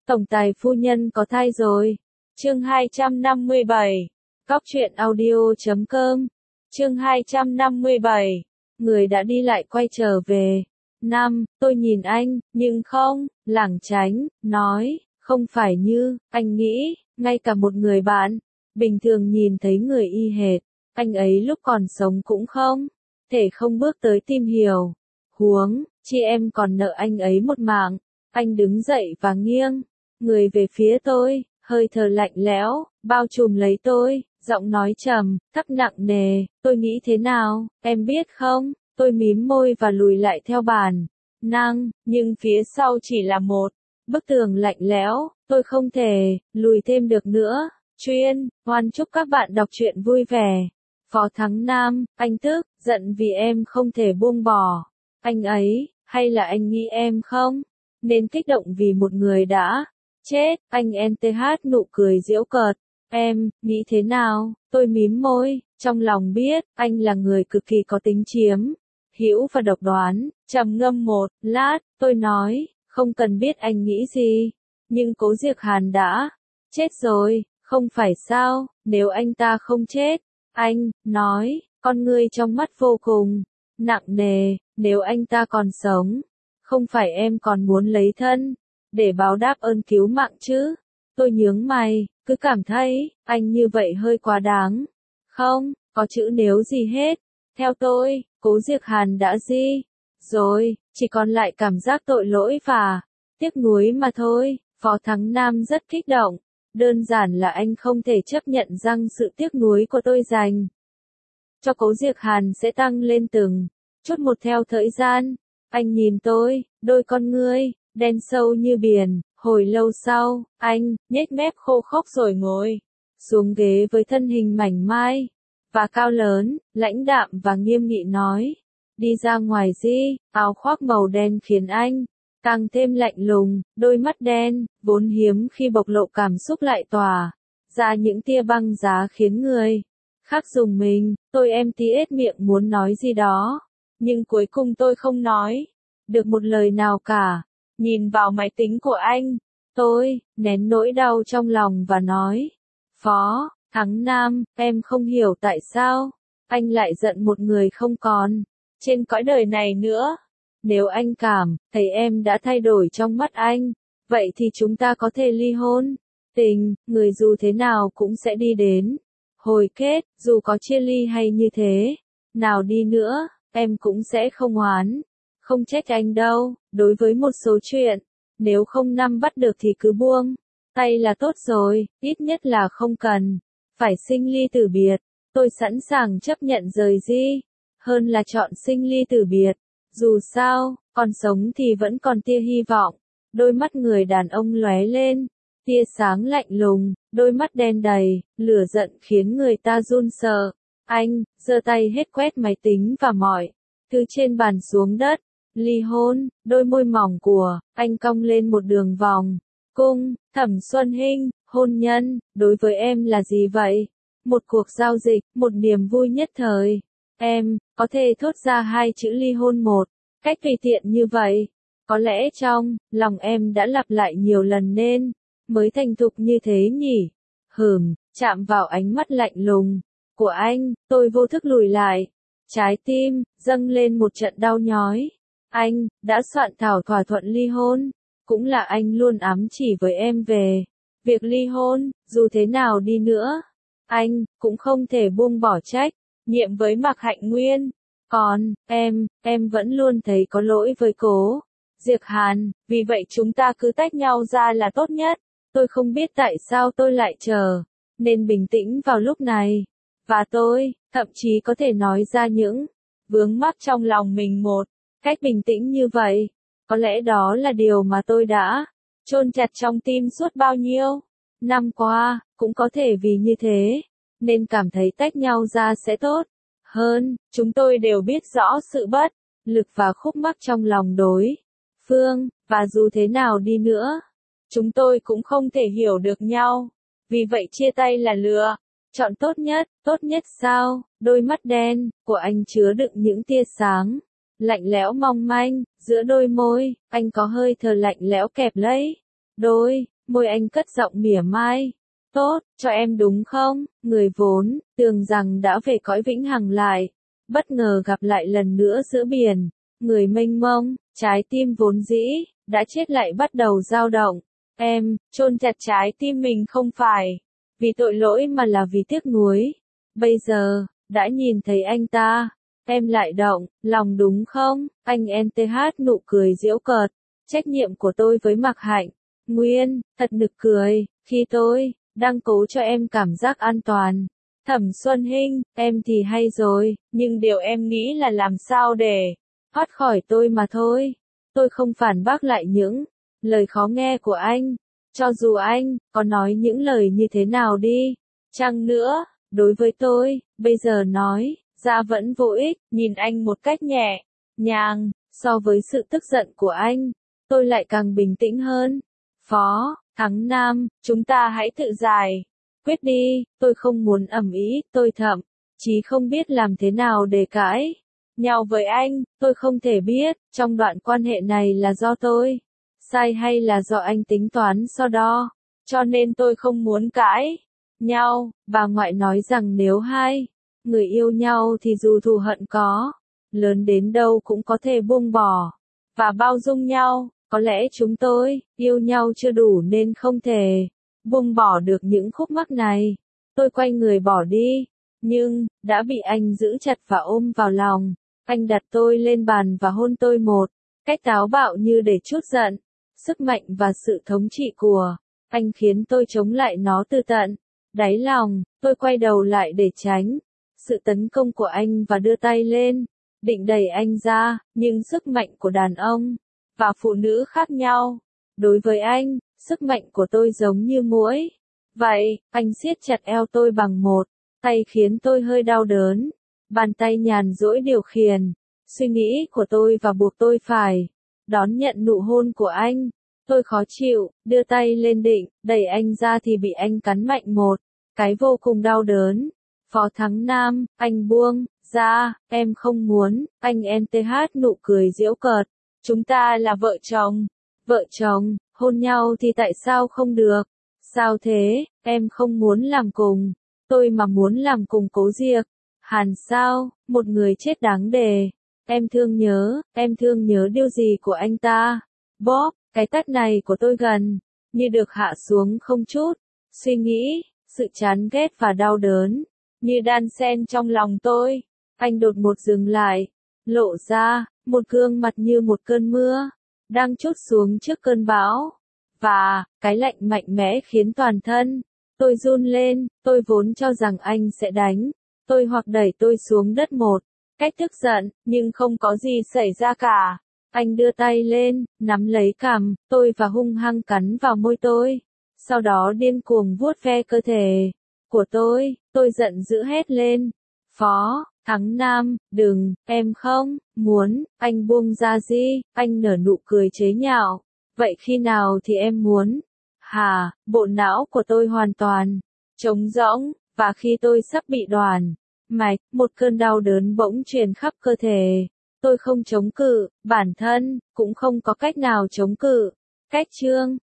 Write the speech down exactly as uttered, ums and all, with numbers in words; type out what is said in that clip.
Tổng tài phu nhân có thai rồi. Chương hai trăm năm mươi bảy. Cóc truyện audio chấm com. Chương hai trăm năm mươi bảy. Người đã đi lại quay trở về. Năm, tôi nhìn anh, nhưng không, lảng tránh, nói, không phải như, anh nghĩ, ngay cả một người bạn, bình thường nhìn thấy người y hệt, anh ấy lúc còn sống cũng không, thể không bước tới tìm hiểu. Huống, chị em còn nợ anh ấy một mạng. Anh đứng dậy và nghiêng người về phía tôi, hơi thở lạnh lẽo, bao trùm lấy tôi, giọng nói trầm, thấp nặng nề, tôi nghĩ thế nào, em biết không? Tôi mím môi và lùi lại theo bản năng, nhưng phía sau chỉ là một bức tường lạnh lẽo, tôi không thể lùi thêm được nữa. Chuyên, hoan chúc các bạn đọc truyện vui vẻ. Phó Thắng Nam, anh tức, giận vì em không thể buông bỏ anh ấy, hay là anh nghĩ em không nên kích động vì một người đã chết? Anh en tê hát nụ cười giễu cợt. Em, nghĩ thế nào? Tôi mím môi, trong lòng biết, anh là người cực kỳ có tính chiếm hữu và độc đoán. Trầm ngâm một lát, tôi nói, không cần biết anh nghĩ gì, nhưng Cố Diệc Hàn đã chết rồi, không phải sao? Nếu anh ta không chết, anh nói, con ngươi trong mắt vô cùng nặng nề, nếu anh ta còn sống, không phải em còn muốn lấy thân để báo đáp ơn cứu mạng chứ? Tôi nhướng mày, cứ cảm thấy anh như vậy hơi quá đáng. Không có chữ nếu gì hết. Theo tôi, Cố Diệc Hàn đã di rồi, chỉ còn lại cảm giác tội lỗi và tiếc nuối mà thôi. Phó Thắng Nam rất kích động, đơn giản là anh không thể chấp nhận rằng sự tiếc nuối của tôi dành cho Cố Diệc Hàn sẽ tăng lên từng chút một theo thời gian. Anh nhìn tôi, đôi con ngươi đen sâu như biển. Hồi lâu sau, anh nhếch mép khô khốc rồi ngồi xuống ghế với thân hình mảnh mai và cao lớn, lãnh đạm và nghiêm nghị nói, đi ra ngoài đi. Áo khoác màu đen khiến anh càng thêm lạnh lùng, đôi mắt đen vốn hiếm khi bộc lộ cảm xúc lại tỏa ra những tia băng giá khiến người khác rùng mình. Tôi em tí ết miệng muốn nói gì đó, nhưng cuối cùng tôi không nói được một lời nào cả. Nhìn vào máy tính của anh, tôi nén nỗi đau trong lòng và nói, Phó Thắng Nam, em không hiểu tại sao anh lại giận một người không còn trên cõi đời này nữa. Nếu anh cảm thấy em đã thay đổi trong mắt anh, vậy thì chúng ta có thể ly hôn. Tình người dù thế nào cũng sẽ đi đến hồi kết, dù có chia ly hay như thế nào đi nữa, em cũng sẽ không oán, không trách anh đâu. Đối với một số chuyện, nếu không nắm bắt được thì cứ buông tay là tốt rồi, ít nhất là không cần phải sinh ly tử biệt. Tôi sẵn sàng chấp nhận rời đi, hơn là chọn sinh ly tử biệt. Dù sao, còn sống thì vẫn còn tia hy vọng. Đôi mắt người đàn ông lóe lên tia sáng lạnh lùng, đôi mắt đen đầy lửa giận khiến người ta run sợ. Anh giơ tay hết quét máy tính và mọi thứ trên bàn xuống đất. Ly hôn. Đôi môi mỏng của anh cong lên một đường vòng cung. Thẩm Xuân Hinh, hôn nhân đối với em là gì vậy? Một cuộc giao dịch, một niềm vui nhất thời. Em có thể thốt ra hai chữ ly hôn một cách tùy tiện như vậy. Có lẽ trong lòng em đã lặp lại nhiều lần nên mới thành thục như thế nhỉ? Hừm, chạm vào ánh mắt lạnh lùng của anh, tôi vô thức lùi lại. Trái tim dâng lên một trận đau nhói. Anh đã soạn thảo thỏa thuận ly hôn, cũng là anh luôn ám chỉ với em về việc ly hôn. Dù thế nào đi nữa, anh cũng không thể buông bỏ trách nhiệm với Mạc Hạnh Nguyên. Còn em, em vẫn luôn thấy có lỗi với Cố Diệc Hàn, vì vậy chúng ta cứ tách nhau ra là tốt nhất. Tôi không biết tại sao tôi lại trở nên bình tĩnh vào lúc này, và tôi thậm chí có thể nói ra những vướng mắc trong lòng mình một cách bình tĩnh như vậy. Có lẽ đó là điều mà tôi đã chôn chặt trong tim suốt bao nhiêu năm qua. Cũng có thể vì như thế nên cảm thấy tách nhau ra sẽ tốt hơn. Chúng tôi đều biết rõ sự bất lực và khúc mắc trong lòng đối phương, và dù thế nào đi nữa, chúng tôi cũng không thể hiểu được nhau. Vì vậy chia tay là lựa chọn tốt nhất. Tốt nhất sao? Đôi mắt đen của anh chứa đựng những tia sáng lạnh lẽo mong manh. Giữa đôi môi, anh có hơi thở lạnh lẽo kẹp lấy đôi Môi anh cất giọng mỉa mai. Tốt, cho em đúng không? Người vốn, tưởng rằng đã về cõi vĩnh hằng lại. Bất ngờ gặp lại lần nữa giữa biển. Người mênh mông, trái tim vốn dĩ, đã chết lại bắt đầu dao động. Em, chôn chặt trái tim mình không phải vì tội lỗi mà là vì tiếc nuối. Bây giờ, đã nhìn thấy anh ta, em lại động, lòng đúng không? Anh en tê hát nụ cười giễu cợt. Trách nhiệm của tôi với Mạc Hạnh. Nguyên, thật nực cười, khi tôi đang cố cho em cảm giác an toàn. Thẩm Xuân Hinh, em thì hay rồi, nhưng điều em nghĩ là làm sao để thoát khỏi tôi mà thôi. Tôi không phản bác lại những lời khó nghe của anh, cho dù anh có nói những lời như thế nào đi chăng nữa, đối với tôi, bây giờ nói ra vẫn vô ích. Nhìn anh một cách nhẹ nhàng, so với sự tức giận của anh, tôi lại càng bình tĩnh hơn. Phó Thắng Nam, chúng ta hãy tự giải quyết đi, tôi không muốn ầm ĩ, tôi thậm chí không biết làm thế nào để cãi nhau với anh. Tôi không thể biết, trong đoạn quan hệ này là do tôi sai hay là do anh tính toán so đo, cho nên tôi không muốn cãi nhau. Bà ngoại nói rằng nếu hai người yêu nhau thì dù thù hận có lớn đến đâu cũng có thể buông bỏ và bao dung nhau. Có lẽ chúng tôi yêu nhau chưa đủ nên không thể buông bỏ được những khúc mắc này. Tôi quay người bỏ đi, nhưng đã bị anh giữ chặt và ôm vào lòng. Anh đặt tôi lên bàn và hôn tôi một cách táo bạo như để trút giận. Sức mạnh và sự thống trị của anh khiến tôi chống lại nó từ tận đáy lòng. Tôi quay đầu lại để tránh sự tấn công của anh và đưa tay lên, định đẩy anh ra, nhưng sức mạnh của đàn ông và phụ nữ khác nhau. Đối với anh, sức mạnh của tôi giống như muỗi. Vậy, anh siết chặt eo tôi bằng một tay khiến tôi hơi đau đớn. Bàn tay nhàn rỗi điều khiển suy nghĩ của tôi và buộc tôi phải đón nhận nụ hôn của anh. Tôi khó chịu, đưa tay lên định đẩy anh ra thì bị anh cắn mạnh một cái vô cùng đau đớn. Phó Thắng Nam, anh buông ra, em không muốn. Anh en tê hát nụ cười giễu cợt. Chúng ta là vợ chồng. Vợ chồng, hôn nhau thì tại sao không được? Sao thế, em không muốn làm cùng tôi mà muốn làm cùng Cố Diệc Hàn sao? Một người chết đáng đề. Em thương nhớ, em thương nhớ điều gì của anh ta? Bob, cái tát này của tôi gần như được hạ xuống không chút suy nghĩ. Sự chán ghét và đau đớn như đan xen trong lòng tôi. Anh đột ngột dừng lại, lộ ra một gương mặt như một cơn mưa đang trút xuống trước cơn bão, và cái lạnh mạnh mẽ khiến toàn thân tôi run lên. Tôi vốn cho rằng anh sẽ đánh tôi hoặc đẩy tôi xuống đất một cách tức giận, nhưng không có gì xảy ra cả. Anh đưa tay lên, nắm lấy cằm tôi và hung hăng cắn vào môi tôi, sau đó điên cuồng vuốt ve cơ thể của tôi. Tôi giận dữ hét lên. Phó Thắng Nam, đừng, em không muốn. Anh buông ra gì? Anh nở nụ cười chế nhạo. Vậy khi nào thì em muốn? Hà, bộ não của tôi hoàn toàn trống rỗng, và khi tôi sắp bị đoản mạch, một cơn đau đớn bỗng truyền khắp cơ thể. Tôi không chống cự, bản thân cũng không có cách nào chống cự. Cách chương